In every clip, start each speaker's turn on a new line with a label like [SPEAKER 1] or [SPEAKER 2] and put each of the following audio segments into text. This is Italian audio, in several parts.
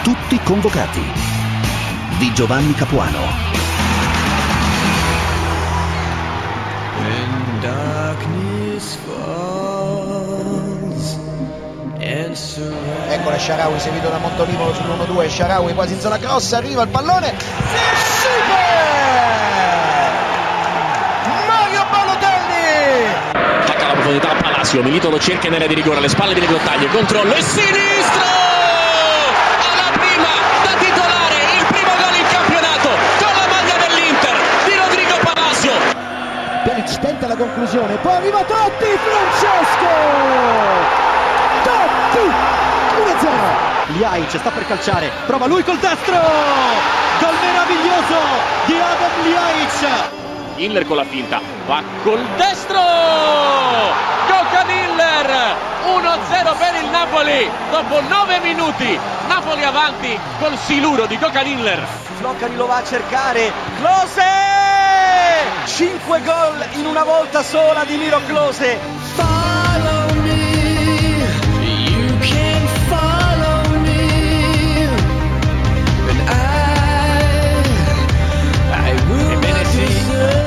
[SPEAKER 1] Tutti convocati di Giovanni Capuano.
[SPEAKER 2] When darkness falls and surrounds.
[SPEAKER 3] Ecco Shaarawy seguito da Montolivolo sull'1-2. Shaarawy quasi in zona cross, arriva il pallone. Mario Balotelli!
[SPEAKER 4] Attacca la profondità a Palacio, Milito lo cerca in area di rigore, alle spalle di Grottaglie, controllo e sinistro! Alla prima, da titolare, il primo gol in campionato con la maglia dell'Inter di Rodrigo Palacio.
[SPEAKER 3] Pjanic tenta la conclusione, poi arriva Totti, Francesco! Totti! 1-0.
[SPEAKER 5] Ljajic sta per calciare, prova lui col destro! Gol meraviglioso di Adam Ljajic!
[SPEAKER 4] Hiller con la finta, va col destro! Coca-Hiller! 1-0 per il Napoli, dopo 9 minuti, Napoli avanti col siluro di Coca-Hiller.
[SPEAKER 5] Floccari lo va a cercare, Klose! 5 gol in una volta sola di Miro Klose.
[SPEAKER 2] Follow me, you can follow me, and I will
[SPEAKER 6] Ebbene sì.
[SPEAKER 2] deserve.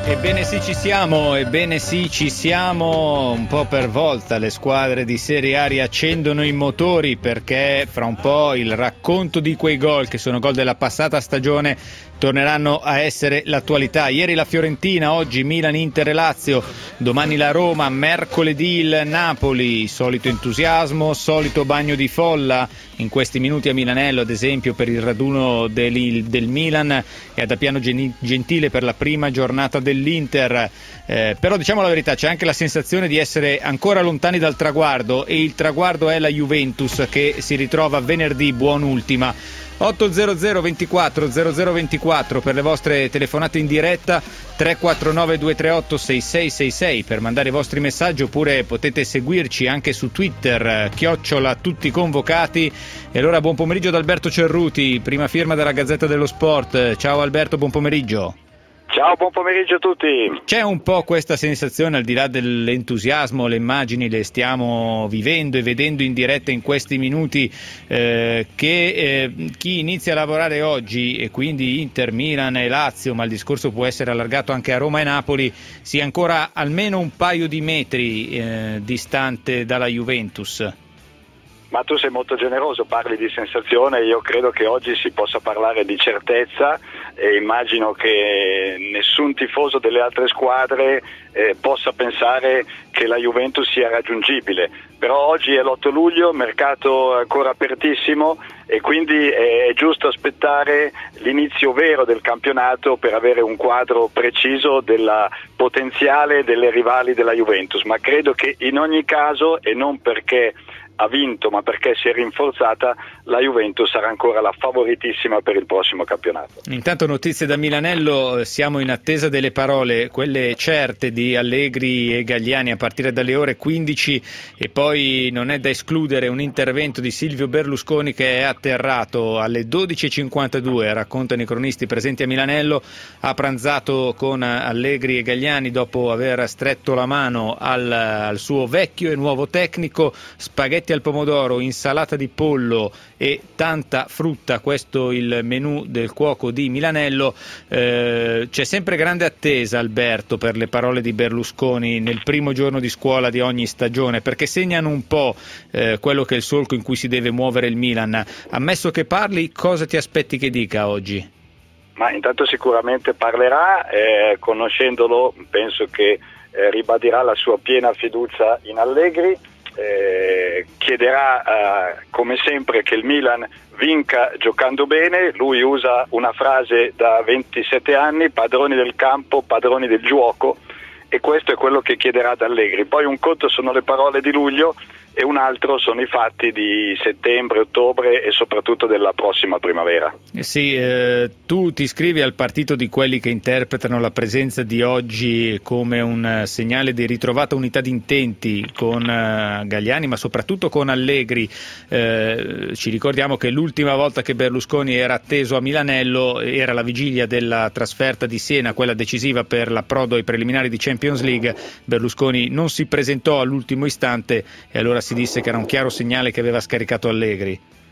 [SPEAKER 6] Ebbene sì, ci siamo, un po' per volta le squadre di Serie A riaccendono i motori, perché fra un po' il racconto di quei gol che sono gol della passata stagione torneranno a essere l'attualità. Ieri la Fiorentina, oggi Milan, Inter e Lazio, domani la Roma, mercoledì il Napoli, solito entusiasmo, solito bagno di folla in questi minuti a Milanello, ad esempio per il raduno del Milan e ad Appiano Gentile per la prima giornata dell'Inter, però diciamo la verità, c'è anche la sensazione di essere ancora lontani dal traguardo, e il traguardo è la Juventus che si ritrova venerdì buon'ultima. 800 24 0024 per le vostre telefonate in diretta, 349 238 6666 per mandare i vostri messaggi, oppure potete seguirci anche su Twitter, @tutticonvocati. E allora buon pomeriggio ad Alberto Cerruti, prima firma della Gazzetta dello Sport. Ciao Alberto, buon pomeriggio.
[SPEAKER 7] Ciao, buon pomeriggio a tutti.
[SPEAKER 6] C'è un po' questa sensazione, al di là dell'entusiasmo, le immagini le stiamo vivendo e vedendo in diretta in questi minuti, che chi inizia a lavorare oggi, e quindi Inter, Milan e Lazio, ma il discorso può essere allargato anche a Roma e Napoli, sia ancora almeno un paio di metri distante dalla Juventus.
[SPEAKER 7] Ma tu sei molto generoso, parli di sensazione, io credo che oggi si possa parlare di certezza, e immagino che nessun tifoso delle altre squadre possa pensare che la Juventus sia raggiungibile, però oggi è l'8 luglio, mercato ancora apertissimo, e quindi è giusto aspettare l'inizio vero del campionato per avere un quadro preciso della potenziale delle rivali della Juventus, ma credo che in ogni caso, e non perché ha vinto ma perché si è rinforzata, la Juventus sarà ancora la favoritissima per il prossimo campionato.
[SPEAKER 6] Intanto notizie da Milanello, siamo in attesa delle parole, quelle certe, di Allegri e Galliani a partire dalle ore 15, e poi non è da escludere un intervento di Silvio Berlusconi che è atterrato alle 12.52, raccontano i cronisti presenti a Milanello. Ha pranzato con Allegri e Galliani dopo aver stretto la mano al suo vecchio e nuovo tecnico, spaghetti al pomodoro, insalata di pollo e tanta frutta, questo il menù del cuoco di Milanello. C'è sempre grande attesa, Alberto, per le parole di Berlusconi nel primo giorno di scuola di ogni stagione, perché segnano un po' quello che è il solco in cui si deve muovere il Milan. Ammesso che parli, cosa ti aspetti che dica oggi?
[SPEAKER 7] Ma intanto sicuramente parlerà, conoscendolo penso che ribadirà la sua piena fiducia in Allegri. Chiederà come sempre che il Milan vinca giocando bene. Lui usa una frase da 27 anni: padroni del campo, padroni del gioco, e questo è quello che chiederà ad Allegri. Poi un conto sono le parole di luglio e un altro sono i fatti di settembre, ottobre e soprattutto della prossima primavera.
[SPEAKER 6] Sì, tu ti iscrivi al partito di quelli che interpretano la presenza di oggi come un segnale di ritrovata unità di intenti con Galliani, ma soprattutto con Allegri. Ci ricordiamo che l'ultima volta che Berlusconi era atteso a Milanello era la vigilia della trasferta di Siena, quella decisiva per l'approdo ai preliminari di Champions League. Berlusconi non si presentò all'ultimo istante e allora si disse che era un chiaro segnale che aveva scaricato Allegri.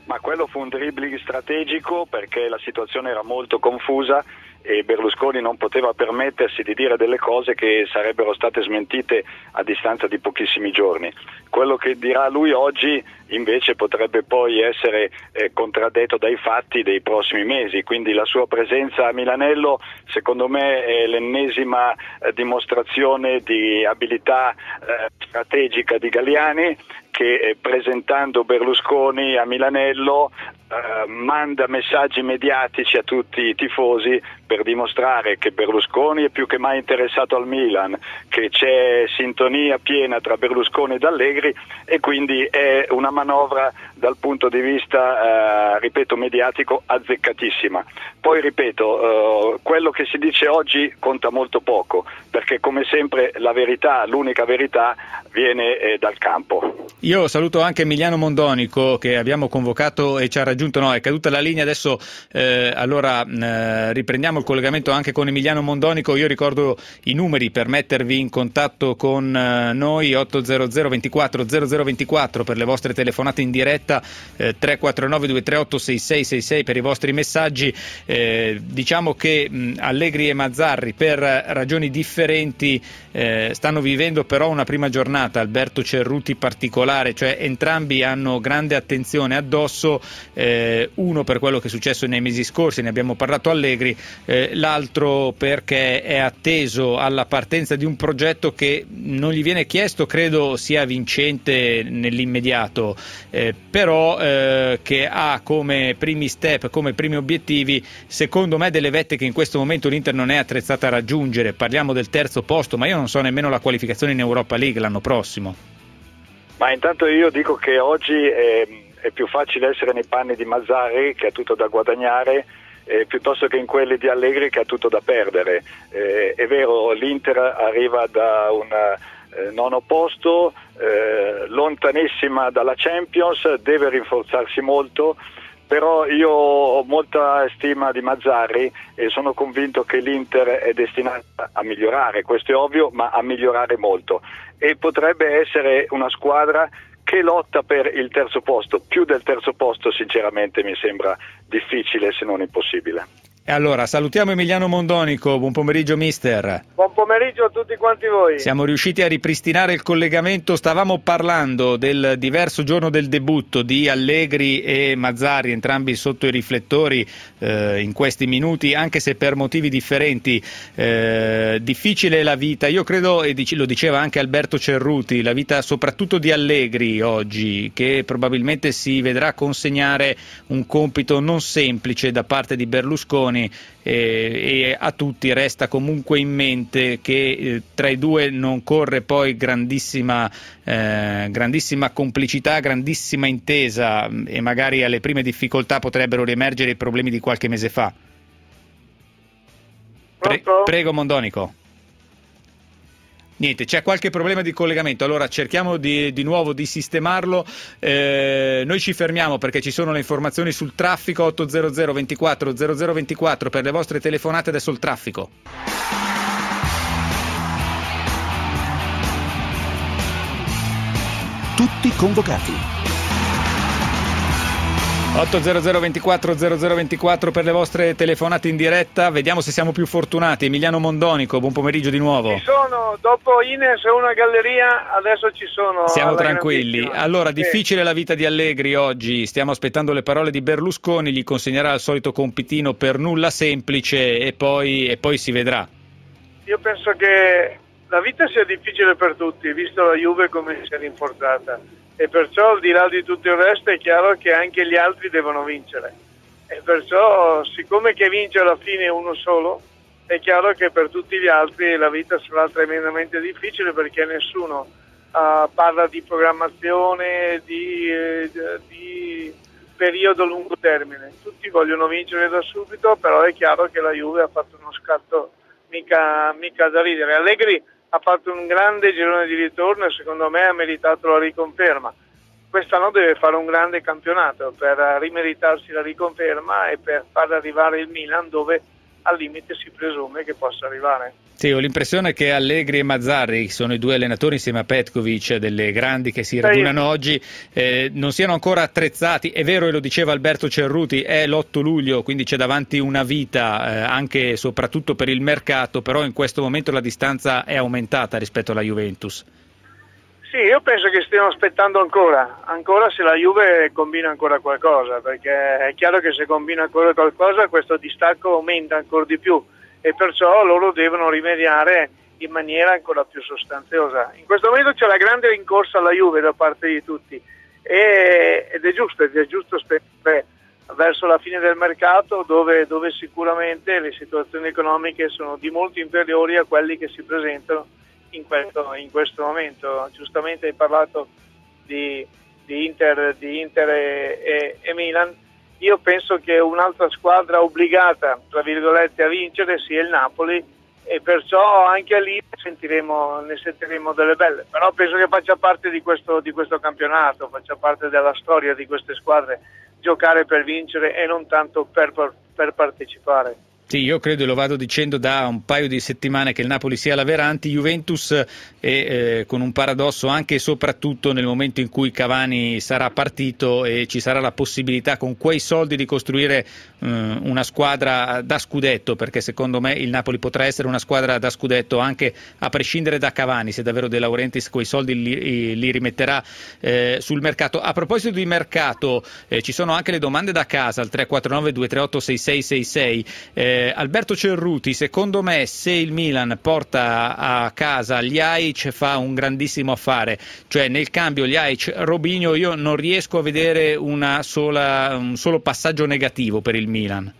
[SPEAKER 7] Ma quello fu un dribbling strategico perché la situazione era molto confusa e Berlusconi non poteva permettersi di dire delle cose che sarebbero state smentite a distanza di pochissimi giorni. Quello che dirà lui oggi invece potrebbe poi essere contraddetto dai fatti dei prossimi mesi, quindi la sua presenza a Milanello secondo me è l'ennesima dimostrazione di abilità strategica di Galliani, che presentando Berlusconi a Milanello manda messaggi mediatici a tutti i tifosi per dimostrare che Berlusconi è più che mai interessato al Milan, che c'è sintonia piena tra Berlusconi ed Allegri, e quindi è una manovra dal punto di vista, ripeto, mediatico azzeccatissima. Poi ripeto, quello che si dice oggi conta molto poco, perché come sempre la verità, l'unica verità, viene dal campo.
[SPEAKER 6] Io saluto anche Emiliano Mondonico, che abbiamo convocato e ci ha raggiunto. No, è caduta la linea adesso, allora riprendiamo il collegamento anche con Emiliano Mondonico. Io ricordo i numeri per mettervi in contatto con noi: 800 24 0024 per le vostre telefonate in diretta, 349 238 6666 per i vostri messaggi. Diciamo che Allegri e Mazzarri, per ragioni differenti, stanno vivendo però una prima giornata, Alberto Cerruti particolare, cioè entrambi hanno grande attenzione addosso, uno per quello che è successo nei mesi scorsi, ne abbiamo parlato Allegri, l'altro perché è atteso alla partenza di un progetto che non gli viene chiesto, credo sia vincente nell'immediato, però che ha come primi step, come primi obiettivi, secondo me, delle vette che in questo momento l'Inter non è attrezzata a raggiungere. Parliamo del terzo posto, ma io non so nemmeno la qualificazione in Europa League l'anno prossimo.
[SPEAKER 7] Ma intanto io dico che oggi è più facile essere nei panni di Mazzarri, che ha tutto da guadagnare, piuttosto che in quelli di Allegri, che ha tutto da perdere. È vero, l'Inter arriva da un nono posto, lontanissima dalla Champions, deve rinforzarsi molto, però io ho molta stima di Mazzarri e sono convinto che l'Inter è destinata a migliorare, questo è ovvio, ma a migliorare molto, e potrebbe essere una squadra che lotta per il terzo posto. Più del terzo posto sinceramente mi sembra difficile, se non impossibile.
[SPEAKER 6] E allora salutiamo Emiliano Mondonico. Buon pomeriggio mister.
[SPEAKER 8] Buon pomeriggio a tutti quanti voi.
[SPEAKER 6] Siamo riusciti a ripristinare il collegamento. Stavamo parlando del diverso giorno del debutto di Allegri e Mazzarri, entrambi sotto i riflettori in questi minuti, anche se per motivi differenti. Difficile la vita, io credo, e lo diceva anche Alberto Cerruti, la vita soprattutto di Allegri oggi, che probabilmente si vedrà consegnare un compito non semplice da parte di Berlusconi, e a tutti resta comunque in mente che tra i due non corre poi grandissima complicità, grandissima intesa, e magari alle prime difficoltà potrebbero riemergere i problemi di qualche mese fa. Prego Mondonico. Niente, c'è qualche problema di collegamento, allora cerchiamo di nuovo di sistemarlo. Noi ci fermiamo perché ci sono le informazioni sul traffico. 800 24 0024 per le vostre telefonate, adesso il traffico.
[SPEAKER 1] Tutti convocati.
[SPEAKER 6] 800 24 0024 per le vostre telefonate in diretta. Vediamo se siamo più fortunati. Emiliano Mondonico, buon pomeriggio di nuovo.
[SPEAKER 8] Ci sono, dopo Ines e una galleria, adesso ci sono.
[SPEAKER 6] Siamo tranquilli. Allora, difficile la vita di Allegri oggi. Stiamo aspettando le parole di Berlusconi, gli consegnerà il solito compitino per nulla semplice e poi si vedrà.
[SPEAKER 8] Io penso che la vita sia difficile per tutti, visto la Juve come si è rinforzata. E perciò, al di là di tutto il resto, è chiaro che anche gli altri devono vincere. E perciò, siccome che vince alla fine uno solo, è chiaro che per tutti gli altri la vita sarà tremendamente difficile, perché nessuno parla di programmazione, di periodo lungo termine. Tutti vogliono vincere da subito, però è chiaro che la Juve ha fatto uno scatto mica da ridere. Allegri ha fatto un grande girone di ritorno e secondo me ha meritato la riconferma. Quest'anno deve fare un grande campionato per rimeritarsi la riconferma e per far arrivare il Milan dove al limite si presume che possa arrivare.
[SPEAKER 6] Sì, ho l'impressione che Allegri e Mazzarri, sono i due allenatori insieme a Petkovic delle grandi che si radunano oggi, non siano ancora attrezzati. È vero, e lo diceva Alberto Cerruti, è l'8 luglio, quindi c'è davanti una vita anche e soprattutto per il mercato, però in questo momento la distanza è aumentata rispetto alla Juventus.
[SPEAKER 8] Sì, io penso che stiamo aspettando ancora se la Juve combina ancora qualcosa, perché è chiaro che se combina ancora qualcosa questo distacco aumenta ancora di più, e perciò loro devono rimediare in maniera ancora più sostanziosa. In questo momento c'è la grande rincorsa alla Juve da parte di tutti ed è giusto aspettare verso la fine del mercato dove sicuramente le situazioni economiche sono di molto inferiori a quelli che si presentano in questo momento. Giustamente hai parlato di Inter e Milan. Io penso che un'altra squadra obbligata, tra virgolette, a vincere sia il Napoli, e perciò anche lì ne sentiremo delle belle. Però penso che faccia parte di questo campionato, faccia parte della storia di queste squadre, giocare per vincere e non tanto per partecipare.
[SPEAKER 6] Sì, io credo, e lo vado dicendo da un paio di settimane, che il Napoli sia l'Averanti. Juventus è con un paradosso anche e soprattutto nel momento in cui Cavani sarà partito e ci sarà la possibilità con quei soldi di costruire una squadra da scudetto, perché secondo me il Napoli potrà essere una squadra da scudetto anche a prescindere da Cavani, se davvero De Laurentiis quei soldi li rimetterà sul mercato. A proposito di mercato, ci sono anche le domande da casa al 349 238 6666. Alberto Cerruti, secondo me se il Milan porta a casa Ljajic fa un grandissimo affare, cioè nel cambio Ljajic-Robinho io non riesco a vedere un solo passaggio negativo per il Milan.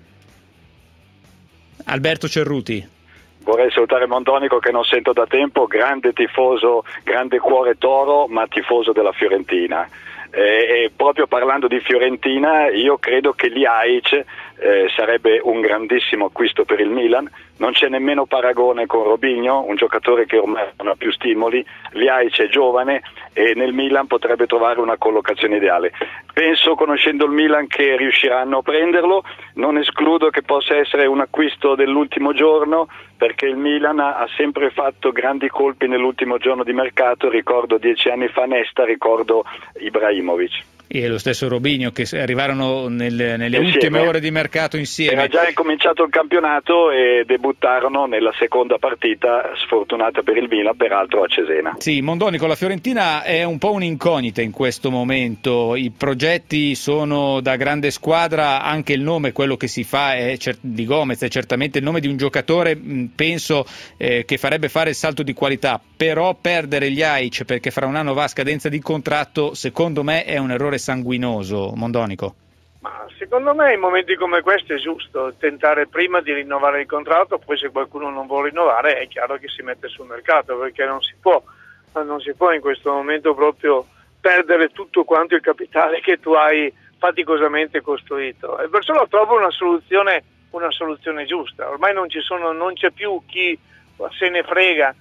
[SPEAKER 6] Alberto Cerruti.
[SPEAKER 7] Vorrei salutare Mondonico, che non sento da tempo, grande tifoso, grande cuore toro, ma tifoso della Fiorentina. E proprio parlando di Fiorentina, io credo che Ljajic sarebbe un grandissimo acquisto per il Milan. Non c'è nemmeno paragone con Robinho, un giocatore che ormai non ha più stimoli. Ljajic è giovane e nel Milan potrebbe trovare una collocazione ideale. Penso, conoscendo il Milan, che riusciranno a prenderlo. Non escludo che possa essere un acquisto dell'ultimo giorno, perché il Milan ha sempre fatto grandi colpi nell'ultimo giorno di mercato. Ricordo 10 anni fa Nesta, ricordo Ibrahimovic.
[SPEAKER 6] E lo stesso Robinho, che arrivarono nelle ultime ore di mercato insieme.
[SPEAKER 7] Era già incominciato il campionato e debuttarono nella seconda partita, sfortunata per il Milan, peraltro a Cesena.
[SPEAKER 6] Sì, Mondonico, la Fiorentina è un po' un'incognita in questo momento. I progetti sono da grande squadra, anche il nome, quello che si fa di Gomez, è certamente il nome di un giocatore, penso che farebbe fare il salto di qualità, però perdere Ljajic perché fra un anno va a scadenza di contratto, secondo me è un errore sanguinoso. Mondonico.
[SPEAKER 8] Ma secondo me in momenti come questi è giusto tentare prima di rinnovare il contratto, poi se qualcuno non vuole rinnovare è chiaro che si mette sul mercato, perché non si può in questo momento proprio perdere tutto quanto il capitale che tu hai faticosamente costruito, e perciò lo trovo una soluzione giusta. Ormai non c'è più chi se ne frega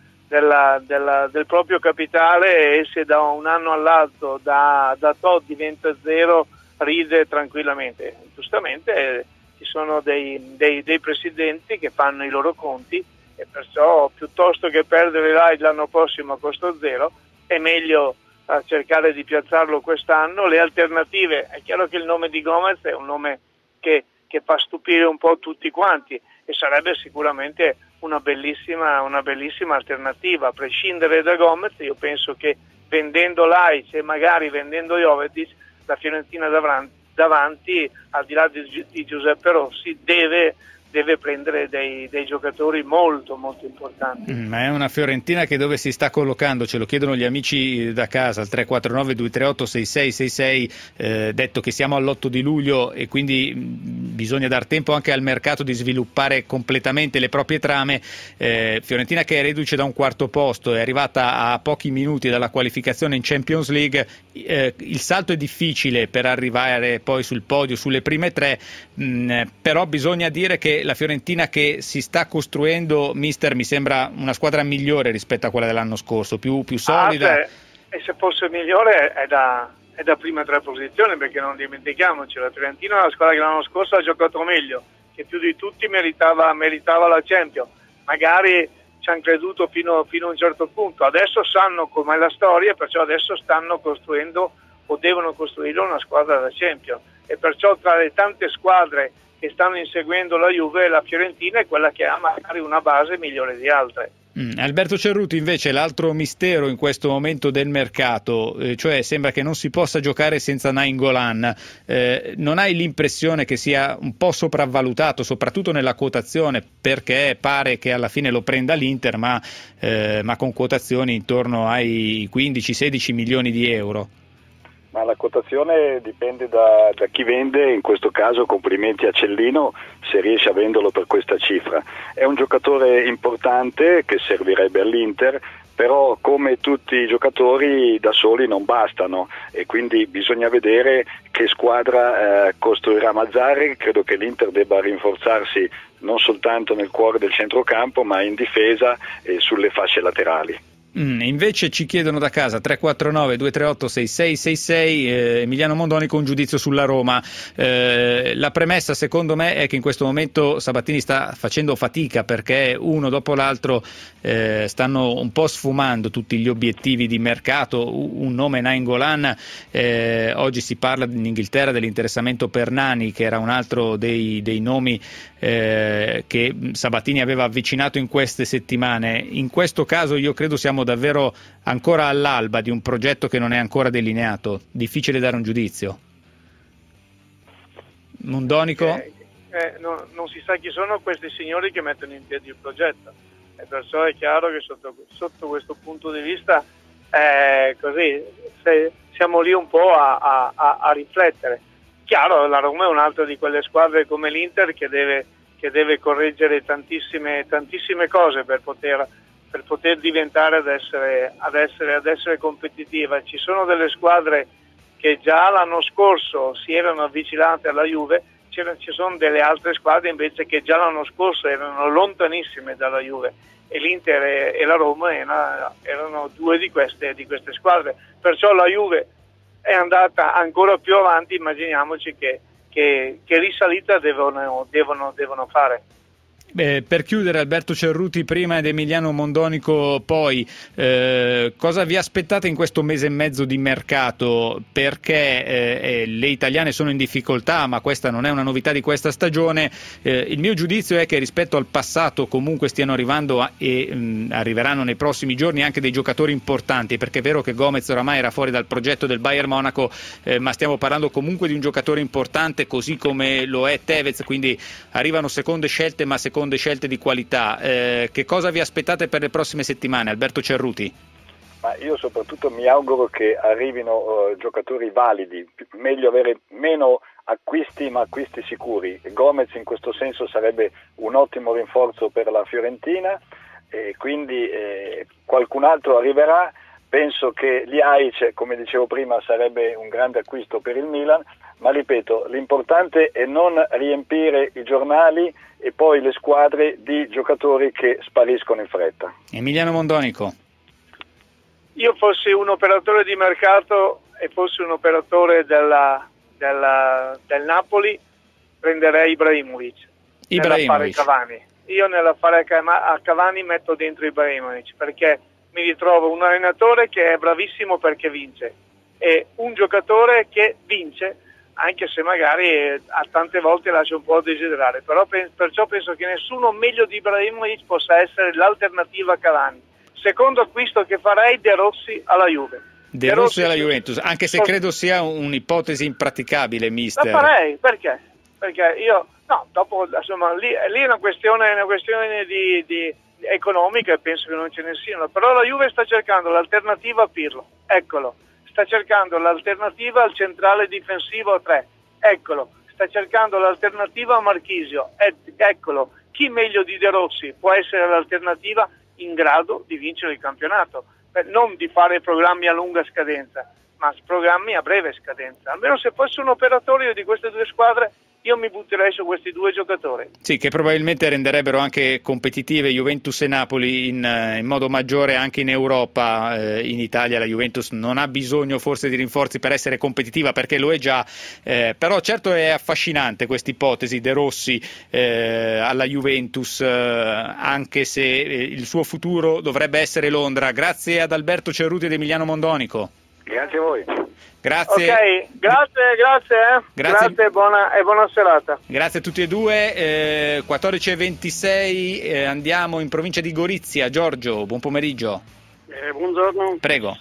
[SPEAKER 8] del proprio capitale, e se da un anno all'altro da tot diventa zero ride tranquillamente. Giustamente ci sono dei presidenti che fanno i loro conti, e perciò piuttosto che perdere l'anno prossimo a costo zero è meglio cercare di piazzarlo quest'anno. Le alternative, è chiaro che il nome di Gomez è un nome che fa stupire un po' tutti quanti, e sarebbe sicuramente una bellissima alternativa. A prescindere da Gomez, io penso che vendendo Ljajic e magari vendendo Jovetic, la Fiorentina davanti, al di là di Giuseppe Rossi, deve prendere dei giocatori molto molto importanti.
[SPEAKER 6] Ma è una Fiorentina che dove si sta collocando? Ce lo chiedono gli amici da casa al 349 238 6666, detto che siamo all'8 di luglio e quindi bisogna dar tempo anche al mercato di sviluppare completamente le proprie trame. Fiorentina che è reduce da un quarto posto, è arrivata a pochi minuti dalla qualificazione in Champions League, il salto è difficile per arrivare poi sul podio, sulle prime tre, però bisogna dire che la Fiorentina che si sta costruendo, mister, mi sembra una squadra migliore rispetto a quella dell'anno scorso, più solida.
[SPEAKER 8] E se fosse migliore è da prima tre posizioni, perché non dimentichiamoci, la Fiorentina è una squadra che l'anno scorso ha giocato meglio, che più di tutti meritava la Champions, magari ci hanno creduto fino a un certo punto, adesso sanno com'è la storia, perciò adesso stanno costruendo o devono costruire una squadra da Champions, e perciò tra le tante squadre che stanno inseguendo la Juve, la Fiorentina è quella che ha magari una base migliore di altre.
[SPEAKER 6] Alberto Cerruti, invece, l'altro mistero in questo momento del mercato, cioè sembra che non si possa giocare senza Nainggolan. Non hai l'impressione che sia un po' sopravvalutato, soprattutto nella quotazione, perché pare che alla fine lo prenda l'Inter, ma con quotazioni intorno ai 15-16 milioni di euro?
[SPEAKER 7] Ma la quotazione dipende da chi vende, in questo caso complimenti a Cellino se riesce a venderlo per questa cifra. È un giocatore importante che servirebbe all'Inter, però come tutti i giocatori da soli non bastano, e quindi bisogna vedere che squadra costruirà Mazzarri. Credo che l'Inter debba rinforzarsi non soltanto nel cuore del centrocampo, ma in difesa e sulle fasce laterali.
[SPEAKER 6] Invece ci chiedono da casa 349 238 6666 Emiliano Mondonico un giudizio sulla Roma. La premessa secondo me è che in questo momento Sabatini sta facendo fatica, perché uno dopo l'altro stanno un po' sfumando tutti gli obiettivi di mercato. Un nome, Nainggolan, oggi si parla in Inghilterra dell'interessamento per Nani, che era un altro dei nomi che Sabatini aveva avvicinato in queste settimane. In questo caso io credo siamo davvero ancora all'alba di un progetto che non è ancora delineato, difficile dare un giudizio. Mondonico?
[SPEAKER 8] Non si sa chi sono questi signori che mettono in piedi il progetto, e perciò è chiaro che sotto questo punto di vista così siamo lì un po' a riflettere. Chiaro, la Roma è un'altra di quelle squadre come l'Inter che deve correggere tantissime cose per poter diventare ad essere competitiva. Ci sono delle squadre che già l'anno scorso si erano avvicinate alla Juve, ci sono delle altre squadre invece che già l'anno scorso erano lontanissime dalla Juve, e l'Inter e la Roma erano due di queste squadre. Perciò la Juve è andata ancora più avanti, immaginiamoci che risalita devono fare.
[SPEAKER 6] Per chiudere, Alberto Cerruti prima ed Emiliano Mondonico poi, cosa vi aspettate in questo mese e mezzo di mercato? Perché le italiane sono in difficoltà, ma questa non è una novità di questa stagione. Il mio giudizio è che rispetto al passato comunque stiano arrivando e arriveranno nei prossimi giorni anche dei giocatori importanti, perché è vero che Gomez oramai era fuori dal progetto del Bayern Monaco, ma stiamo parlando comunque di un giocatore importante, così come lo è Tevez, quindi arrivano seconde scelte, ma seconde scelte di qualità. Che cosa vi aspettate per le prossime settimane, Alberto Cerruti?
[SPEAKER 7] Ma io soprattutto mi auguro che arrivino giocatori validi, meglio avere meno acquisti ma acquisti sicuri. Gomez in questo senso sarebbe un ottimo rinforzo per la Fiorentina, e quindi qualcun altro arriverà. Penso che Ljajic, come dicevo prima, sarebbe un grande acquisto per il Milan, ma ripeto, l'importante è non riempire i giornali e poi le squadre di giocatori che spariscono in fretta.
[SPEAKER 6] Emiliano Mondonico.
[SPEAKER 8] Io fossi un operatore di mercato e fossi un operatore del Napoli, prenderei Ibrahimovic. Nell'affare Cavani. Io nell'affare a Cavani metto dentro Ibrahimovic, perché mi ritrovo un allenatore che è bravissimo perché vince, e un giocatore che vince, anche se magari a tante volte lascia un po' a desiderare, però perciò penso che nessuno meglio di Ibrahimovic possa essere l'alternativa a Cavani. Secondo acquisto che farei, De Rossi alla Juve.
[SPEAKER 6] De Rossi alla Juventus, anche se credo sia un'ipotesi impraticabile, mister.
[SPEAKER 8] La farei, perché? Perché io, no, dopo, insomma, lì è una questione di economica, e penso che non ce ne siano, però la Juve sta cercando l'alternativa a Pirlo, eccolo, sta cercando l'alternativa al centrale difensivo a 3, eccolo, sta cercando l'alternativa a Marchisio, eccolo. Chi meglio di De Rossi può essere l'alternativa in grado di vincere il campionato, non di fare programmi a lunga scadenza, ma programmi a breve scadenza. Almeno se fosse un operatore io di queste due squadre io mi butterei su questi due giocatori.
[SPEAKER 6] Sì, che probabilmente renderebbero anche competitive Juventus e Napoli in modo maggiore anche in Europa. In Italia la Juventus non ha bisogno forse di rinforzi per essere competitiva, perché lo è già, però certo è affascinante questa ipotesi De Rossi alla Juventus, anche se il suo futuro dovrebbe essere Londra. Grazie ad Alberto Cerruti ed Emiliano Mondonico.
[SPEAKER 7] Grazie a voi.
[SPEAKER 6] Grazie.
[SPEAKER 8] Ok, grazie, e buona serata.
[SPEAKER 6] Grazie a tutti e due. 14:26, andiamo in provincia di Gorizia. Giorgio, buon pomeriggio.
[SPEAKER 9] Buongiorno.
[SPEAKER 6] Prego.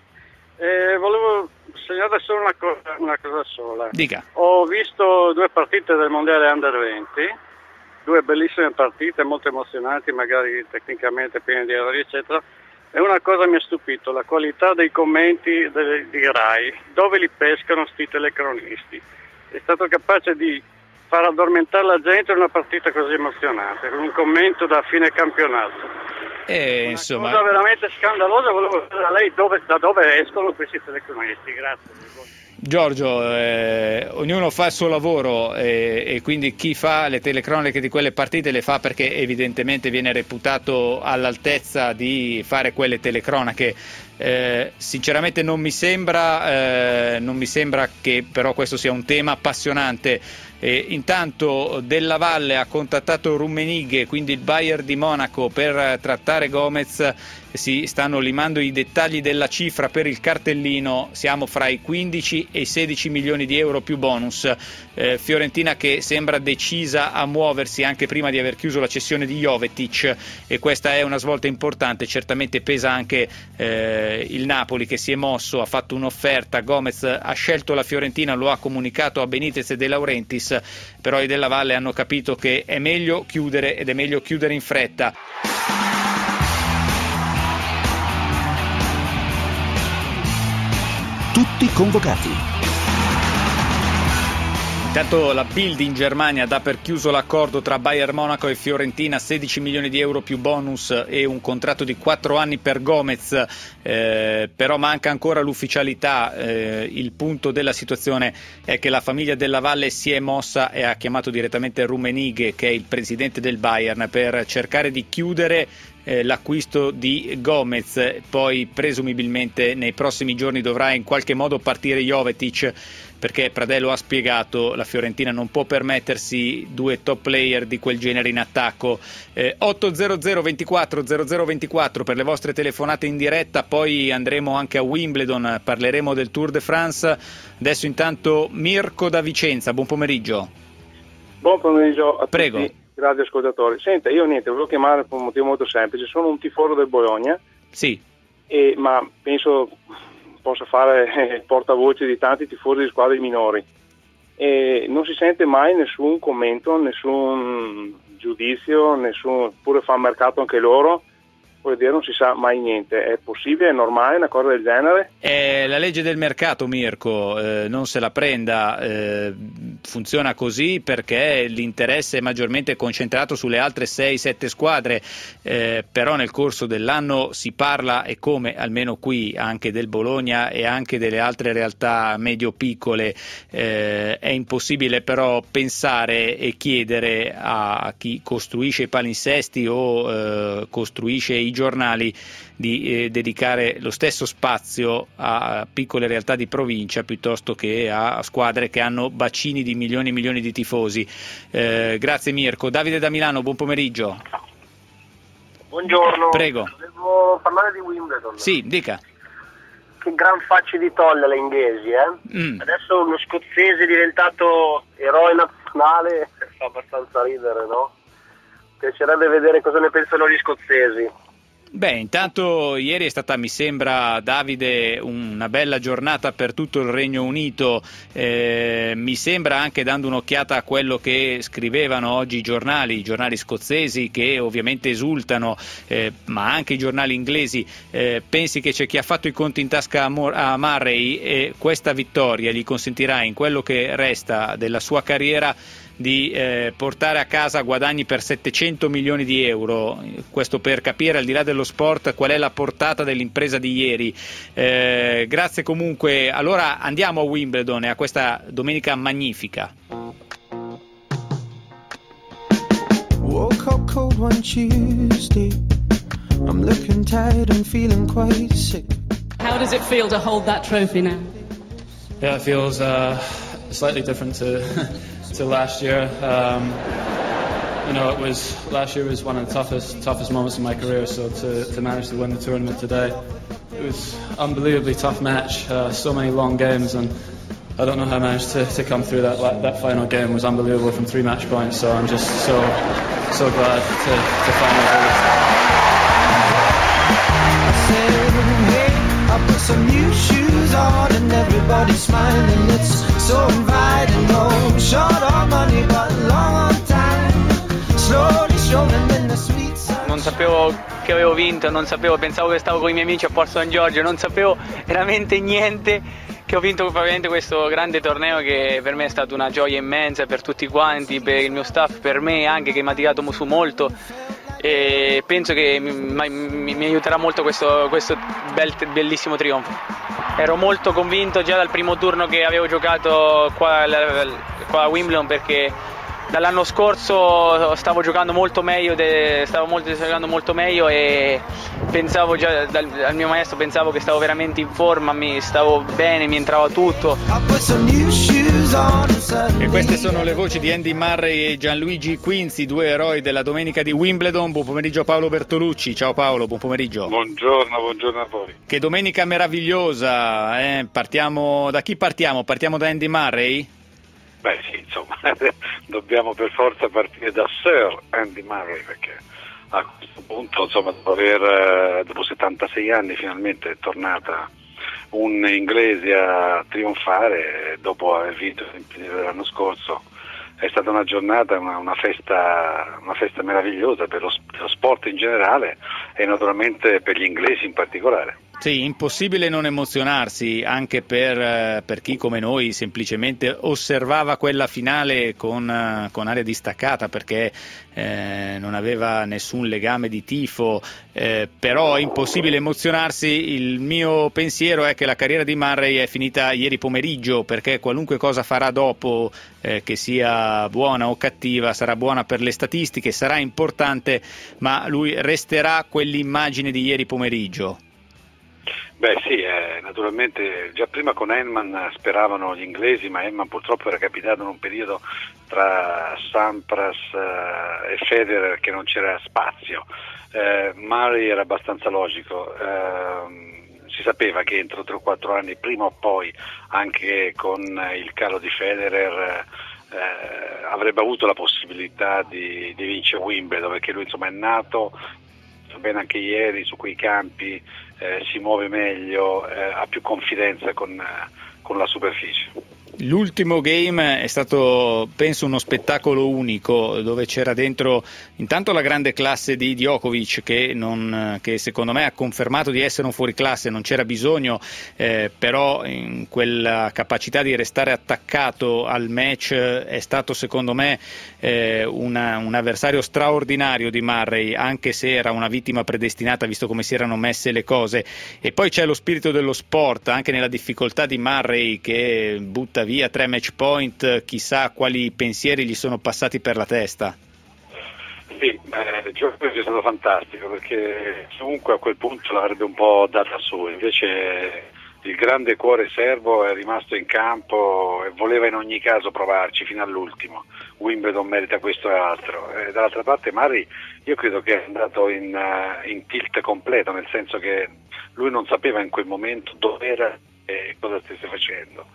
[SPEAKER 9] Volevo segnalare solo una cosa sola.
[SPEAKER 6] Dica.
[SPEAKER 9] Ho visto 2 partite del Mondiale Under 20, 2 bellissime partite, molto emozionanti, magari tecnicamente piene di errori, eccetera. E una cosa mi ha stupito, la qualità dei commenti di Rai, dove li pescano sti telecronisti. È stato capace di far addormentare la gente in una partita così emozionante, con un commento da fine campionato.
[SPEAKER 6] Insomma,
[SPEAKER 9] cosa veramente scandalosa. Volevo sapere da lei da dove escono questi telecronisti. Grazie.
[SPEAKER 6] Giorgio, ognuno fa il suo lavoro e quindi chi fa le telecronache di quelle partite le fa perché evidentemente viene reputato all'altezza di fare quelle telecronache. Sinceramente non mi sembra che però questo sia un tema appassionante. Intanto Della Valle ha contattato Rummenigge, quindi il Bayern di Monaco, per trattare Gomez. Si stanno limando i dettagli della cifra per il cartellino, siamo fra i 15 e i 16 milioni di euro più bonus. Fiorentina che sembra decisa a muoversi anche prima di aver chiuso la cessione di Jovetic, e questa è una svolta importante. Certamente pesa anche il Napoli, che si è mosso, ha fatto un'offerta. Gomez ha scelto la Fiorentina, lo ha comunicato a Benitez e De Laurentiis, però i Della Valle hanno capito che è meglio chiudere, ed è meglio chiudere in fretta.
[SPEAKER 1] Tutti convocati.
[SPEAKER 6] Intanto la Bild in Germania dà per chiuso l'accordo tra Bayern Monaco e Fiorentina, 16 milioni di euro più bonus e un contratto di 4 anni per Gomez, però manca ancora l'ufficialità. Il punto della situazione è che la famiglia Della Valle si è mossa e ha chiamato direttamente Rummenigge, che è il presidente del Bayern, per cercare di chiudere l'acquisto di Gomez. Poi presumibilmente nei prossimi giorni dovrà in qualche modo partire Jovetic, perché Pradello ha spiegato la Fiorentina non può permettersi 2 top player di quel genere in attacco. 800 24 0024 per le vostre telefonate in diretta, poi andremo anche a Wimbledon, parleremo del Tour de France. Adesso intanto Mirko da Vicenza, buon pomeriggio.
[SPEAKER 10] Buon pomeriggio a
[SPEAKER 6] Prego.
[SPEAKER 10] tutti i radioascoltatori. Senta, io volevo chiamare per un motivo molto semplice, sono un tifoso del Bologna.
[SPEAKER 6] Sì.
[SPEAKER 10] Ma penso possa fare portavoce di tanti tifosi di squadre minori, e non si sente mai nessun commento, nessun giudizio, pure fa mercato anche loro. Vuol dire, non si sa mai niente. È possibile, è normale una cosa del genere?
[SPEAKER 6] È la legge del mercato, Mirko, non se la prenda, funziona così perché l'interesse è maggiormente concentrato sulle altre 6-7 squadre, però nel corso dell'anno si parla, e come almeno qui, anche del Bologna e anche delle altre realtà medio-piccole. È impossibile però pensare e chiedere a chi costruisce i palinsesti o costruisce i giornali di dedicare lo stesso spazio a piccole realtà di provincia piuttosto che a squadre che hanno bacini di milioni e milioni di tifosi. Grazie Mirko. Davide da Milano, buon pomeriggio.
[SPEAKER 11] Buongiorno.
[SPEAKER 6] Prego.
[SPEAKER 11] Devo parlare di Wimbledon.
[SPEAKER 6] Sì, dica.
[SPEAKER 11] Che gran facce di tolle le inglesi, Adesso lo scozzese è diventato eroe nazionale, fa abbastanza ridere, no? Piacerebbe vedere cosa ne pensano gli scozzesi.
[SPEAKER 6] Beh, intanto ieri è stata, mi sembra, Davide, una bella giornata per tutto il Regno Unito. Mi sembra, anche dando un'occhiata a quello che scrivevano oggi i giornali scozzesi, che ovviamente esultano, ma anche i giornali inglesi. Pensi che c'è chi ha fatto i conti in tasca a Murray, e questa vittoria gli consentirà in quello che resta della sua carriera di portare a casa guadagni per 700 milioni di euro. Questo per capire, al di là dello sport, qual è la portata dell'impresa di ieri. Grazie comunque. Allora andiamo a Wimbledon e a questa domenica magnifica.
[SPEAKER 2] cold one Tuesday. I'm looking tired and feeling quite sick.
[SPEAKER 12] How does it feel to hold that trophy now?
[SPEAKER 13] Yeah, it feels slightly different to last year. Last year was one of the toughest moments in my career. So to manage to win the tournament today, it was unbelievably tough match. So many long games, and I don't know how I managed to come through that final game. It was unbelievable from 3 match points. So I'm just so glad to finally hold it.
[SPEAKER 2] I put some new shoes on and everybody's smiling. It's so inviting. No short on money but long on time. Slowly strolling in the sweet sun.
[SPEAKER 14] Non sapevo che avevo vinto, pensavo che stavo con i miei amici a Porto San Giorgio, non sapevo veramente niente, che ho vinto probabilmente questo grande torneo che per me è stata una gioia immensa, per tutti quanti, per il mio staff, per me anche, che mi ha tirato su molto. E penso che mi aiuterà molto questo bellissimo trionfo. Ero molto convinto già dal primo turno che avevo giocato qua a Wimbledon, perché dall'anno scorso stavo giocando molto meglio e pensavo già al mio maestro, pensavo che stavo veramente in forma, stavo bene, mi entrava tutto.
[SPEAKER 6] E queste sono le voci di Andy Murray e Gianluigi Quinzi, 2 eroi della domenica di Wimbledon. Buon pomeriggio a Paolo Bertolucci. Ciao Paolo, buon pomeriggio.
[SPEAKER 15] Buongiorno a voi.
[SPEAKER 6] Che domenica meravigliosa, Partiamo da chi partiamo? Partiamo da Andy Murray?
[SPEAKER 15] Beh sì, insomma, dobbiamo per forza partire da Sir Andy Murray, perché a questo punto, insomma, dopo 76 anni finalmente è tornata un inglese a trionfare dopo aver vinto l'anno scorso. È stata una giornata, una festa meravigliosa per lo sport in generale e naturalmente per gli inglesi in particolare.
[SPEAKER 6] Sì, impossibile non emozionarsi, anche per chi come noi semplicemente osservava quella finale con aria distaccata, perché non aveva nessun legame di tifo, però è impossibile emozionarsi. Il mio pensiero è che la carriera di Murray è finita ieri pomeriggio, perché qualunque cosa farà dopo, che sia buona o cattiva, sarà buona per le statistiche, sarà importante, ma lui resterà quell'immagine di ieri pomeriggio.
[SPEAKER 15] Beh sì, naturalmente già prima con Henman speravano gli inglesi, ma Henman purtroppo era capitato in un periodo tra Sampras e Federer che non c'era spazio. Murray era abbastanza logico, si sapeva che entro 3 o 4 anni, prima o poi, anche con il calo di Federer, avrebbe avuto la possibilità di vincere Wimbledon, perché lui insomma è nato bene anche ieri su quei campi, si muove meglio, ha più confidenza con la superficie.
[SPEAKER 6] L'ultimo game è stato, penso, uno spettacolo unico, dove c'era dentro intanto la grande classe di Djokovic, che secondo me ha confermato di essere un fuoriclasse, non c'era bisogno, però in quella capacità di restare attaccato al match è stato secondo me un avversario straordinario di Murray, anche se era una vittima predestinata visto come si erano messe le cose. E poi c'è lo spirito dello sport, anche nella difficoltà di Murray, che butta via 3 match point, chissà quali pensieri gli sono passati per la testa.
[SPEAKER 15] Sì, il gioco è stato fantastico, perché chiunque a quel punto l'avrebbe un po' data su, invece il grande cuore serbo è rimasto in campo e voleva in ogni caso provarci fino all'ultimo. Wimbledon merita questo e altro. Dall'altra parte Murray, io credo che è andato in tilt completo, nel senso che lui non sapeva in quel momento dove era e cosa stesse facendo.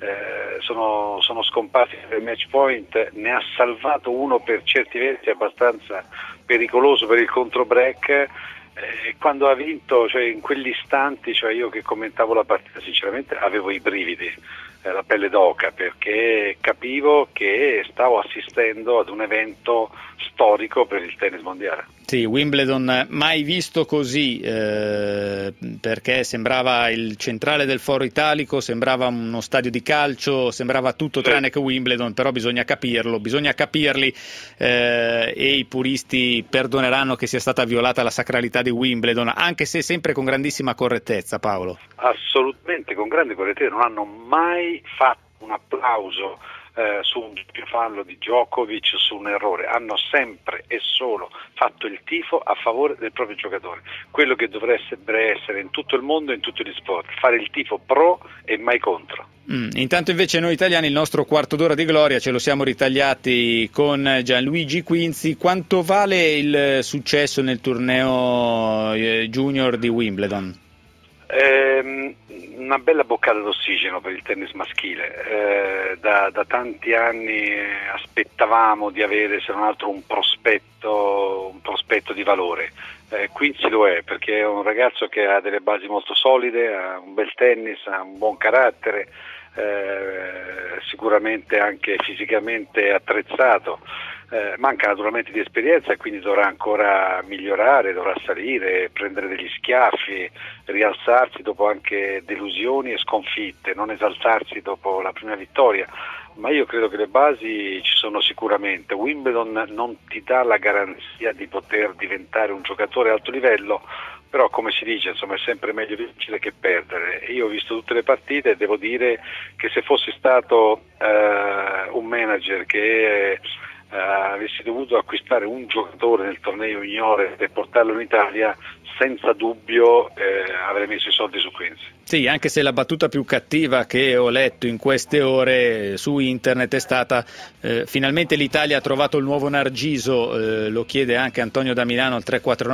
[SPEAKER 15] Sono scomparsi per match point, ne ha salvato uno per certi versi abbastanza pericoloso per il controbreak, e quando ha vinto, cioè in quegli istanti, cioè io che commentavo la partita sinceramente avevo i brividi, la pelle d'oca, perché capivo che stavo assistendo ad un evento storico per il tennis mondiale.
[SPEAKER 6] Sì, Wimbledon mai visto così, perché sembrava il centrale del Foro Italico, sembrava uno stadio di calcio, sembrava tutto tranne che Wimbledon, però bisogna capirli, e i puristi perdoneranno che sia stata violata la sacralità di Wimbledon, anche se sempre con grandissima correttezza, Paolo.
[SPEAKER 15] Assolutamente con grande correttezza, non hanno mai fatto un applauso su un doppio fallo di Djokovic, su un errore. Hanno sempre e solo fatto il tifo a favore del proprio giocatore, quello che dovrebbe essere in tutto il mondo e in tutti gli sport, fare il tifo pro e mai contro.
[SPEAKER 6] Intanto invece noi italiani il nostro quarto d'ora di gloria ce lo siamo ritagliati con Gianluigi Quinzi. Quanto vale il successo nel torneo junior di Wimbledon?
[SPEAKER 15] Una bella boccata d'ossigeno per il tennis maschile. Da tanti anni aspettavamo di avere, se non altro, un prospetto di valore. Quincy lo è, perché è un ragazzo che ha delle basi molto solide, ha un bel tennis, ha un buon carattere, sicuramente anche fisicamente attrezzato. Manca naturalmente di esperienza e quindi dovrà ancora migliorare, dovrà salire, prendere degli schiaffi, rialzarsi dopo anche delusioni e sconfitte, non esaltarsi dopo la prima vittoria, ma io credo che le basi ci sono sicuramente. Wimbledon non ti dà la garanzia di poter diventare un giocatore a alto livello, però come si dice, insomma, è sempre meglio vincere che perdere. Io ho visto tutte le partite e devo dire che se fossi stato un manager che avessi dovuto acquistare un giocatore nel torneo juniore e portarlo in Italia, senza dubbio avrei messo i soldi su Quincy.
[SPEAKER 6] Sì, anche se la battuta più cattiva che ho letto in queste ore su internet è stata finalmente l'Italia ha trovato il nuovo Nargiso, lo chiede anche Antonio da Milano al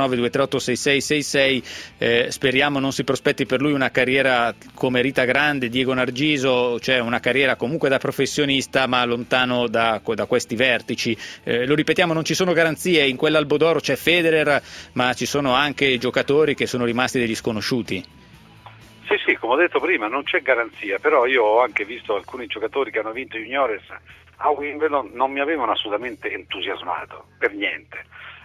[SPEAKER 6] 349-238-6666, speriamo non si prospetti per lui una carriera come Rita Grande, Diego Nargiso, cioè una carriera comunque da professionista ma lontano da questi vertici. Lo ripetiamo, non ci sono garanzie, in quell'Albo d'Oro c'è Federer ma ci sono anche giocatori che sono rimasti degli sconosciuti.
[SPEAKER 15] Sì, come ho detto prima, non c'è garanzia, però io ho anche visto alcuni giocatori che hanno vinto juniores a Wimbledon, non mi avevano assolutamente entusiasmato, per niente.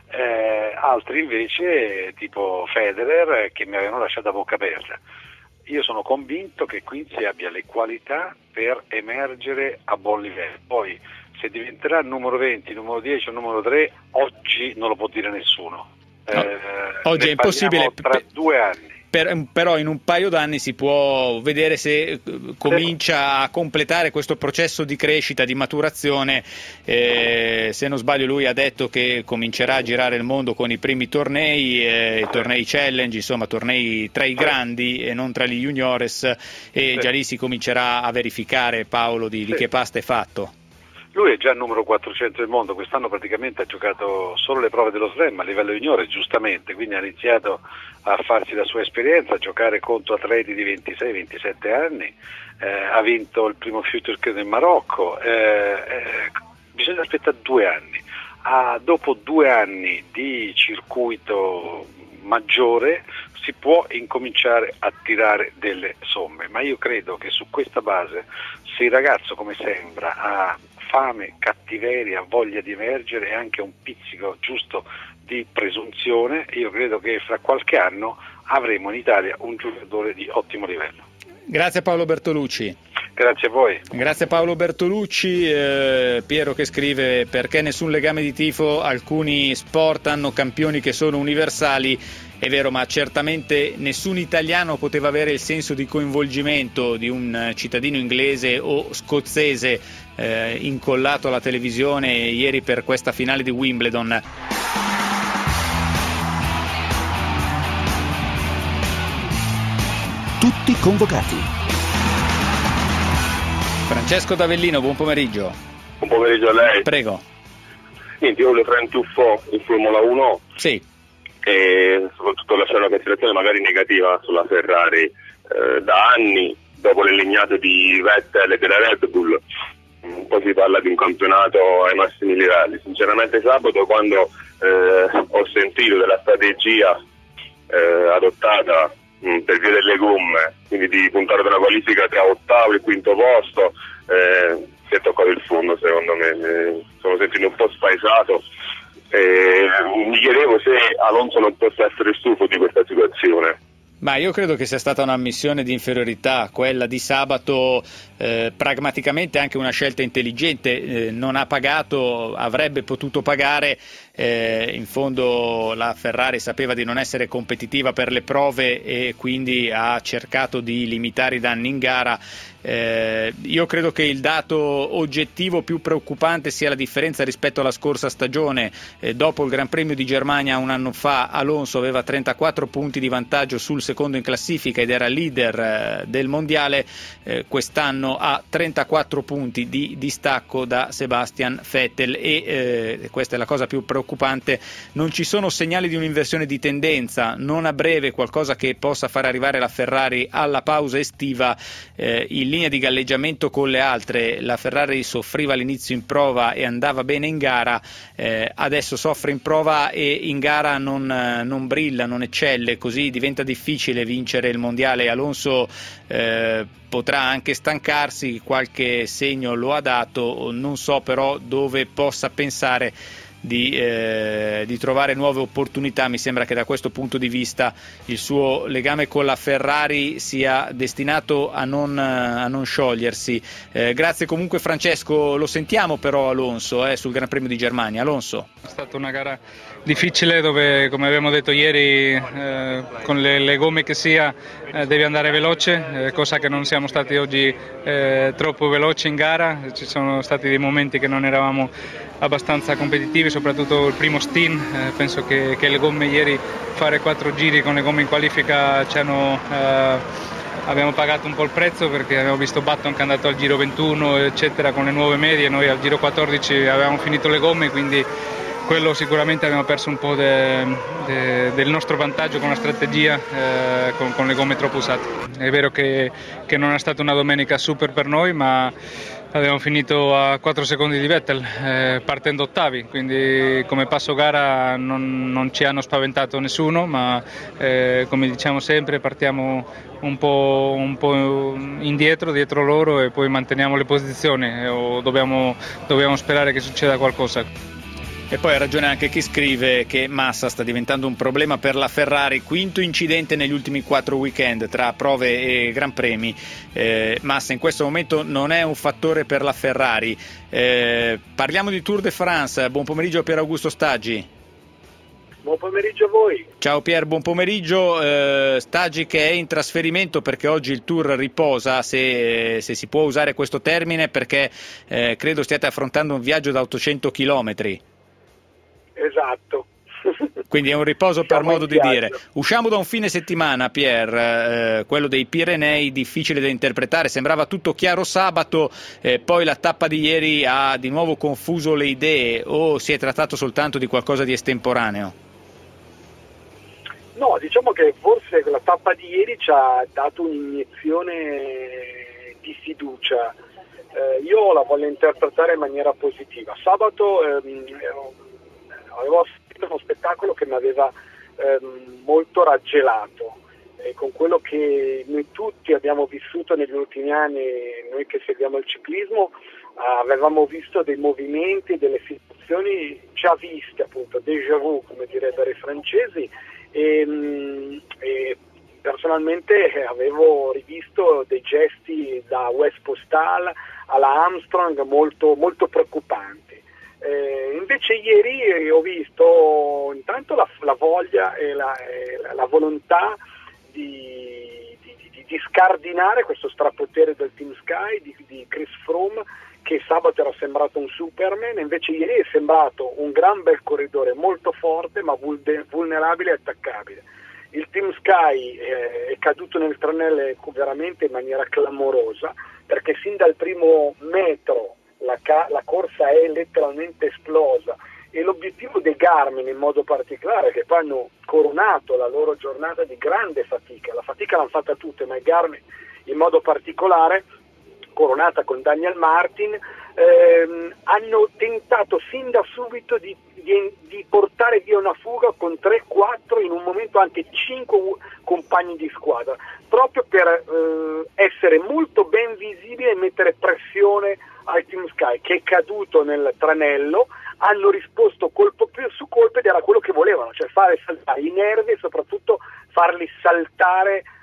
[SPEAKER 15] Altri invece, tipo Federer, che mi avevano lasciato a bocca aperta. Io sono convinto che Quincy abbia le qualità per emergere a buon livello. Poi, se diventerà numero 20, numero 10 o numero 3, oggi non lo può dire nessuno.
[SPEAKER 6] Oggi è impossibile.
[SPEAKER 15] Tra 2 anni.
[SPEAKER 6] Però in un paio d'anni si può vedere se comincia a completare questo processo di crescita, di maturazione. Se non sbaglio lui ha detto che comincerà a girare il mondo con i primi tornei, tornei challenge, insomma tornei tra i grandi e non tra gli juniores, e già lì si comincerà a verificare, Paolo, di che pasta è fatto.
[SPEAKER 15] Lui è già il numero 400 del mondo, quest'anno praticamente ha giocato solo le prove dello slam a livello juniore, giustamente, quindi ha iniziato a farsi la sua esperienza, a giocare contro atleti di 26-27 anni, ha vinto il primo Future credo in Marocco, bisogna aspettare 2 anni. Dopo 2 anni di circuito maggiore si può incominciare a tirare delle somme, ma io credo che su questa base, se il ragazzo, come sembra, ha fame, cattiveria, voglia di emergere e anche un pizzico giusto di presunzione, io credo che fra qualche anno avremo in Italia un giocatore di ottimo livello.
[SPEAKER 6] Grazie Paolo Bertolucci.
[SPEAKER 15] Grazie a voi.
[SPEAKER 6] Grazie Paolo Bertolucci. Piero che scrive: perché nessun legame di tifo, alcuni sport hanno campioni che sono universali. È vero, ma certamente nessun italiano poteva avere il senso di coinvolgimento di un cittadino inglese o scozzese incollato alla televisione ieri per questa finale di Wimbledon.
[SPEAKER 1] Tutti convocati.
[SPEAKER 6] Francesco D'Avellino, buon pomeriggio.
[SPEAKER 16] Buon pomeriggio a lei.
[SPEAKER 6] Prego.
[SPEAKER 16] Niente, io volevo fare un tuffo in Formula 1.
[SPEAKER 6] Sì.
[SPEAKER 16] E soprattutto lasciare una considerazione magari negativa sulla Ferrari. Da anni, dopo l'eliminato di Vettel e della Red Bull, un po' si parla di un campionato ai massimi livelli. Sinceramente sabato, quando ho sentito della strategia adottata per via delle gomme, quindi di puntare ad una qualifica tra ottavo e quinto posto, si è toccato il fondo, secondo me. Sono sentito un po' spaesato e mi chiedevo se Alonso non possa essere stufo di questa situazione.
[SPEAKER 6] Ma io credo che sia stata una missione di inferiorità quella di sabato, pragmaticamente anche una scelta intelligente, non ha pagato, avrebbe potuto pagare, in fondo la Ferrari sapeva di non essere competitiva per le prove e quindi ha cercato di limitare i danni in gara. Io credo che il dato oggettivo più preoccupante sia la differenza rispetto alla scorsa stagione. Dopo il Gran Premio di Germania un anno fa Alonso aveva 34 punti di vantaggio sul secondo in classifica ed era leader del mondiale, quest'anno ha 34 punti di distacco da Sebastian Vettel e questa è la cosa più preoccupante. Non ci sono segnali di un'inversione di tendenza, non a breve qualcosa che possa far arrivare la Ferrari alla pausa estiva. In linea di galleggiamento con le altre la Ferrari soffriva all'inizio in prova e andava bene in gara, adesso soffre in prova e in gara non brilla, non eccelle, così diventa difficile vincere il mondiale. Alonso potrà anche stancarsi, qualche segno lo ha dato, non so però dove possa pensare di trovare nuove opportunità. Mi sembra che da questo punto di vista il suo legame con la Ferrari sia destinato a non sciogliersi. Grazie comunque Francesco, lo sentiamo però Alonso sul Gran Premio di Germania. Alonso.
[SPEAKER 17] È stata una gara difficile dove, come abbiamo detto ieri, con le gomme che sia devi andare veloce, cosa che non siamo stati oggi troppo veloci in gara. Ci sono stati dei momenti che non eravamo abbastanza competitivi, soprattutto il primo stint. Penso che le gomme ieri, fare 4 giri con le gomme in qualifica abbiamo pagato un po' il prezzo, perché abbiamo visto Button che è andato al giro 21 eccetera con le nuove medie, noi al giro 14 avevamo finito le gomme, quindi quello sicuramente abbiamo perso un po' del nostro vantaggio con la strategia, con le gomme troppo usate. È vero che non è stata una domenica super per noi, ma abbiamo finito a 4 secondi di Vettel, partendo ottavi, quindi come passo gara non ci hanno spaventato nessuno, ma come diciamo sempre partiamo un po' indietro, dietro loro, e poi manteniamo le posizioni, o dobbiamo sperare che succeda qualcosa.
[SPEAKER 6] E poi ha ragione anche chi scrive che Massa sta diventando un problema per la Ferrari, quinto incidente negli ultimi 4 weekend tra prove e Gran Premi. Massa in questo momento non è un fattore per la Ferrari. Parliamo di Tour de France. Buon pomeriggio a Pier Augusto Staggi.
[SPEAKER 18] Buon pomeriggio a voi.
[SPEAKER 6] Ciao Pier, buon pomeriggio. Staggi che è in trasferimento perché oggi il Tour riposa, se si può usare questo termine, perché credo stiate affrontando un viaggio da 800 chilometri.
[SPEAKER 18] Esatto.
[SPEAKER 6] Quindi è un riposo per modo di dire. Usciamo da un fine settimana, Pier, quello dei Pirenei, difficile da interpretare, sembrava tutto chiaro sabato, poi la tappa di ieri ha di nuovo confuso le idee, o si è trattato soltanto di qualcosa di estemporaneo?
[SPEAKER 18] No, diciamo che forse la tappa di ieri ci ha dato un'iniezione di fiducia. Io la voglio interpretare in maniera positiva. Sabato avevo assistito a uno spettacolo che mi aveva molto raggelato, con quello che noi tutti abbiamo vissuto negli ultimi anni, noi che seguiamo il ciclismo, avevamo visto dei movimenti, delle situazioni già viste, appunto, déjà vu, come direbbero i francesi, e personalmente avevo rivisto dei gesti da West Postal alla Armstrong molto, molto preoccupanti. Invece ieri ho visto intanto la voglia e la volontà di scardinare questo strapotere del Team Sky, di Chris Froome, che sabato era sembrato un Superman, invece ieri è sembrato un gran bel corridore, molto forte ma vulnerabile e attaccabile. Il Team Sky è caduto nel tranello veramente in maniera clamorosa, perché sin dal primo metro la corsa è letteralmente esplosa, e l'obiettivo dei Garmin in modo particolare, che poi hanno coronato la loro giornata di grande fatica, la fatica l'hanno fatta tutte, ma i Garmin in modo particolare, coronata con Daniel Martin, hanno tentato sin da subito di portare via una fuga con 3-4, in un momento anche 5 compagni di squadra, proprio per essere molto ben visibile e mettere pressione al Team Sky, che è caduto nel tranello. Hanno risposto colpo su colpo, ed era quello che volevano, cioè fare saltare i nervi e soprattutto farli saltare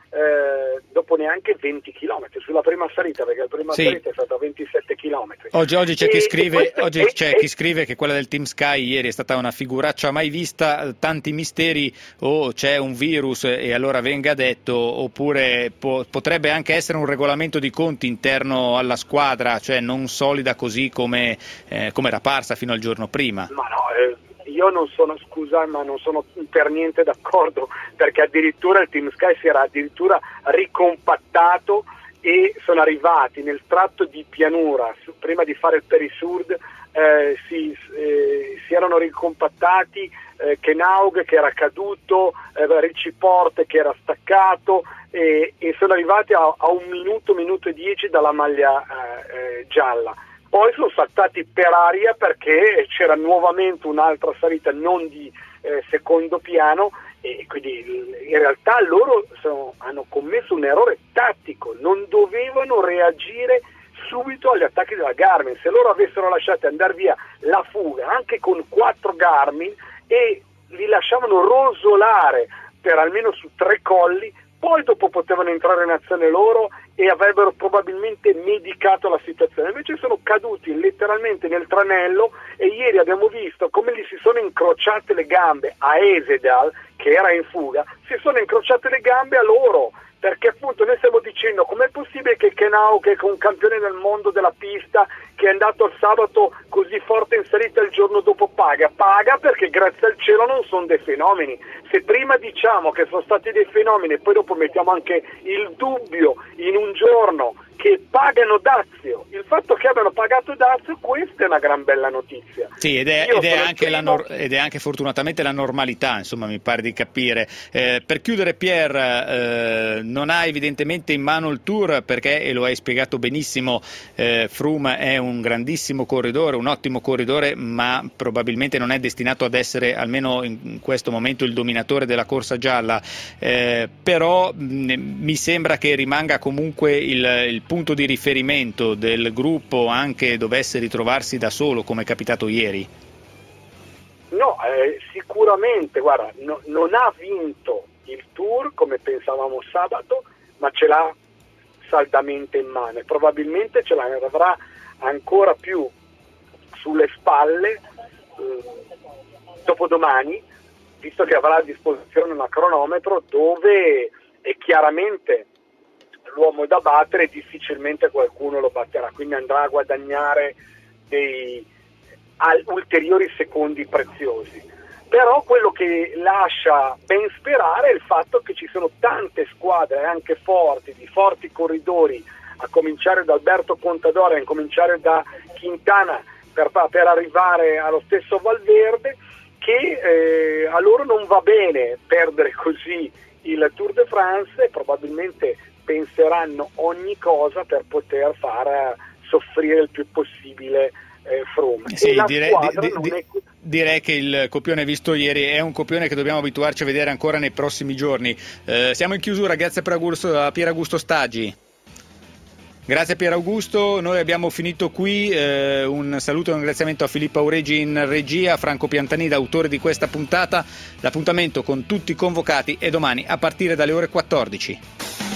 [SPEAKER 18] dopo neanche 20 km sulla prima salita, perché la prima salita è stata 27 km.
[SPEAKER 6] Oggi c'è chi scrive che quella del Team Sky ieri è stata una figuraccia mai vista, tanti misteri, o c'è un virus e allora venga detto, oppure potrebbe anche essere un regolamento di conti interno alla squadra, cioè non solida così come era parsa fino al giorno prima.
[SPEAKER 18] Ma no, io non sono per niente d'accordo, perché addirittura il Team Sky si era addirittura ricompattato e sono arrivati nel tratto di pianura, prima di fare il Perissurd, si erano ricompattati, Kenaug che era caduto, Richie Porte che era staccato, e sono arrivati a 1 minuto e 10 dalla maglia gialla. Poi sono saltati per aria perché c'era nuovamente un'altra salita non di secondo piano, e quindi in realtà loro hanno commesso un errore tattico, non dovevano reagire subito agli attacchi della Garmin. Se loro avessero lasciato andare via la fuga anche con 4 Garmin e li lasciavano rosolare per almeno su 3 colli, poi dopo potevano entrare in azione loro e avrebbero probabilmente medicato la situazione. Invece sono caduti letteralmente nel tranello, e ieri abbiamo visto come gli si sono incrociate le gambe a Esedal, che era in fuga, si sono incrociate le gambe a loro, perché appunto noi stiamo dicendo com'è possibile che Kenau, che è un campione del mondo della pista, che è andato il sabato così forte in salita, il giorno dopo paga perché grazie al cielo non sono dei fenomeni. Se prima diciamo che sono stati dei fenomeni e poi dopo mettiamo anche il dubbio in un giorno che pagano dazio, il fatto che abbiano pagato dazio, questa è una gran bella notizia.
[SPEAKER 6] Sì, ed è anche fortunatamente la normalità, insomma, mi pare di capire. Per chiudere, Pierre, non ha evidentemente in mano il Tour, perché, e lo hai spiegato benissimo, Froome è un grandissimo corridore, un ottimo corridore, ma probabilmente non è destinato ad essere, almeno in questo momento, il dominatore della corsa gialla, però mi sembra che rimanga comunque il punto di riferimento del gruppo, anche dovesse ritrovarsi da solo come è capitato ieri.
[SPEAKER 18] No, sicuramente, guarda, non ha vinto il Tour come pensavamo sabato, ma ce l'ha saldamente in mano e probabilmente ce l'avrà ancora più sulle spalle dopodomani, visto che avrà a disposizione un cronometro dove è chiaramente l'uomo da battere e difficilmente qualcuno lo batterà, quindi andrà a guadagnare dei ulteriori secondi preziosi. Però quello che lascia ben sperare è il fatto che ci sono tante squadre anche forti, di forti corridori, a cominciare da Alberto Contador, a cominciare da Quintana per arrivare allo stesso Valverde, che a loro non va bene perdere così il Tour de France e probabilmente penseranno ogni cosa per poter far soffrire il più possibile Froome.
[SPEAKER 6] Sì, direi che il copione visto ieri è un copione che dobbiamo abituarci a vedere ancora nei prossimi giorni. Siamo in chiusura, grazie a Pier Augusto Staggi. Grazie Pier Augusto, noi abbiamo finito qui, un saluto e un ringraziamento a Filippo Auregi in regia, Franco Piantanida, autore di questa puntata. L'appuntamento con tutti i convocati è domani a partire dalle ore 14.